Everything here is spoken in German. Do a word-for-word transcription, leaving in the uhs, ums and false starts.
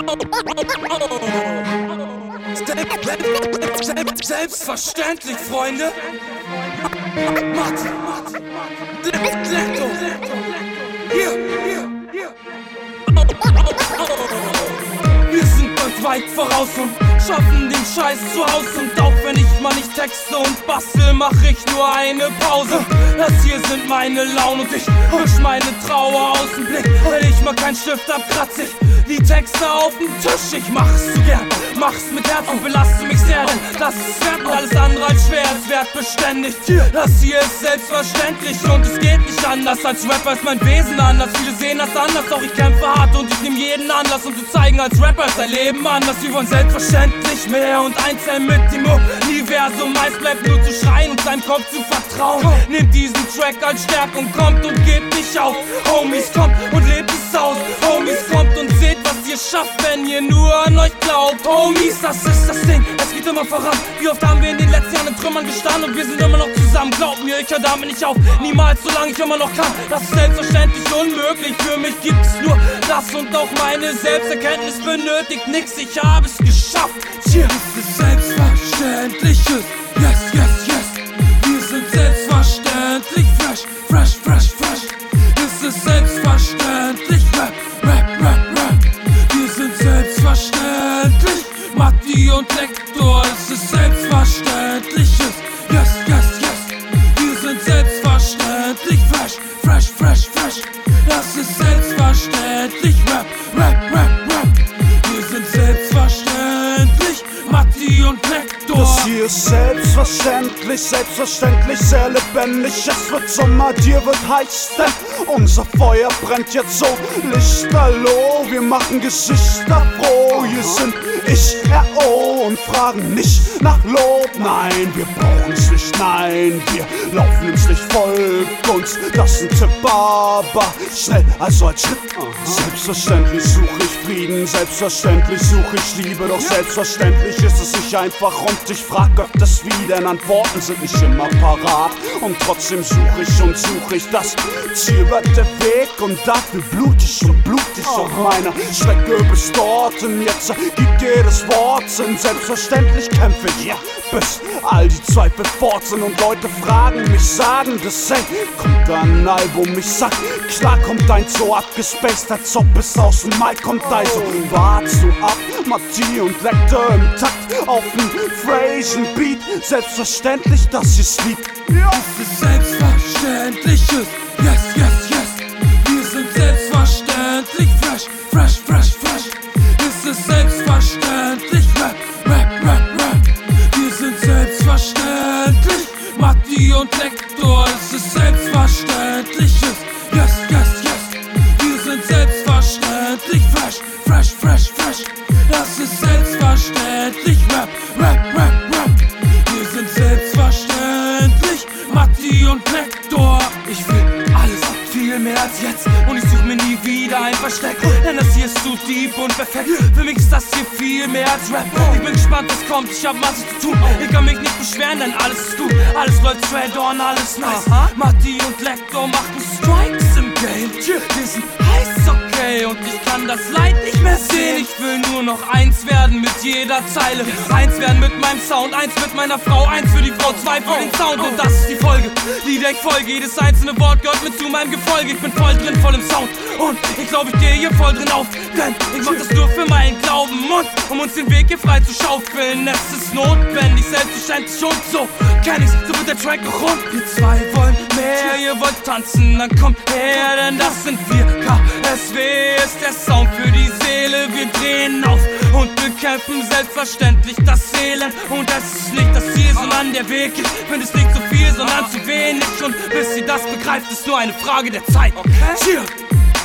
Selbstverständlich, Freunde. Mathe, Mathe, Lektor. Hier, hier, hier. Wir sind euch weit voraus und schaffen den Scheiß zu Haus. Und auch wenn ich mal nicht texte und bastel, mach ich nur eine Pause. Das hier sind meine Launen und ich wisch meine Trauer aus dem Blick. Wenn ich mal keinen Stift hab, kratz ich die Texte auf den Tisch. Ich mach's so gern, mach's mit Herz und belaste mich sehr, denn das ist wert und alles andere als schwer, es wird beständig. Das hier ist selbstverständlich und es geht nicht anders. Als Rapper ist mein Wesen anders, viele sehen das anders, doch ich kämpfe hart und ich nehm jeden Anlass, um zu zeigen, als Rapper ist dein Leben anders. Wir wollen selbstverständlich mehr und eins sein mit dem Universum. Meist bleibt nur zu schreien und seinem Kopf zu vertrauen. Nehmt diesen Track als Stärkung, kommt und gebt nicht auf. Homies, kommt und lebt es aus. Homies, kommt und seht, was ihr schafft, wenn ihr nur an euch glaubt. Homies, das ist das Ding, es geht immer voran. Wie oft haben wir in den letzten Jahren in Trümmern gestanden und wir sind immer noch zusammen. Glaubt mir, ich hör damit nicht auf, niemals, solange ich immer noch kann. Das ist selbstverständlich unmöglich, für mich gibt es nur das und auch meine Selbsterkenntnis benötigt nix, ich habe es geschafft. Hier ist es Selbstverständliches, yes, yes, yes. Wir sind selbstverständlich fresh, fresh, fresh, fresh. Es ist selbstverständlich Rap, Rap, Rap, Rap. Wir sind selbstverständlich Matti und Lektor. Es ist selbstverständliches, yes, yes, yes. Wir sind selbstverständlich fresh, fresh, fresh, fresh. Das ist selbstverständlich Rap, Rap, Rap, Rap. Wir sind selbstverständlich Matti und Lektor. Das hier ist selbstverständlich, selbstverständlich, sehr lebendig. Es wird Sommer, dir wird heiß, denn unser Feuer brennt jetzt so lichterloh. Wir machen Gesichter froh, hier sind ich, R O und fragen nicht nach Lob. Nein, wir brauchen's nicht, nein, wir laufen ins Licht, folgt uns. Das ist ein Tipp, aber schnell, also als Schritt. Selbstverständlich suche ich Frieden, selbstverständlich suche ich Liebe, doch selbstverständlich ist es nicht einfach und ich frag öfters wie, denn Antworten sind nicht immer parat. Und trotzdem suche ich und suche ich, das Ziel wird der Weg und dafür blutig und blutig auf meiner Strecke bis dorthin. Jetzt gibt jedes Wort Sinn, selbstverständlich kämpfe ich, ja, bis all die Zweifel fort sind und Leute fragen mich, sagen das, hey, kommt da ein Album? Ich sag, klar kommt eins so abgespaced, als ob es aus dem Mic kommt, also wartst du ab, Matti und Lektor im Takt auf dem Phrasen Beat, selbstverständlich, dass ihr's liebt. Ja. Es ist selbstverständliches, yes, yes, yes. Wir sind selbstverständlich fresh, fresh, fresh, fresh. Es ist selbstverständlich Rap, Rap, Rap, Rap. Wir sind selbstverständlich Matti und Lektor. Es ist selbstverständliches, yes, yes, yes. Wir sind selbstverständlich fresh, fresh, fresh, fresh. Das ist selbstverständlich Rap, Rap, Rap, Rap. Wir sind selbstverständlich Matti und Lektor. Ich will alles viel mehr als jetzt und ich such mir nie wieder ein Versteck, denn das hier ist zu deep und perfekt. Für mich ist das hier viel mehr als Rap. Ich bin gespannt, was kommt, ich hab massig zu tun. Ich kann mich nicht beschweren, denn alles ist gut. Alles läuft straight on, alles nice. Matti und Lektor machen Strikes im Game. Wir sind heiß, okay, und ich kann das Leid nicht mehr sehen. Ich will nur noch eins werden mit jeder Zeile. Eins werden mit meinem Sound, eins mit meiner Frau, eins für die Frau, zwei für den Sound. Und das ist die Folge, die ich folge. Jedes einzelne Wort gehört mit zu meinem Gefolge. Ich bin voll drin, voll im Sound und ich glaube, ich gehe hier voll drin auf, denn ich mach das nur für meinen Glauben und um uns den Weg hier frei zu schaufeln. Es ist notwendig, selbstverständlich und so kenn ich's, so wird der Track noch rund. Wir zwei wollen mehr, ihr wollt tanzen, dann kommt her, denn das sind wir. K S W ist der Sound für die Seele, wir drehen auf und bekämpfen selbstverständlich das Elend. Und es ist nicht das Ziel, sondern der Weg. Ich finde es nicht so viel, sondern zu wenig. Und bis sie das begreift, ist nur eine Frage der Zeit. Okay. Cheer.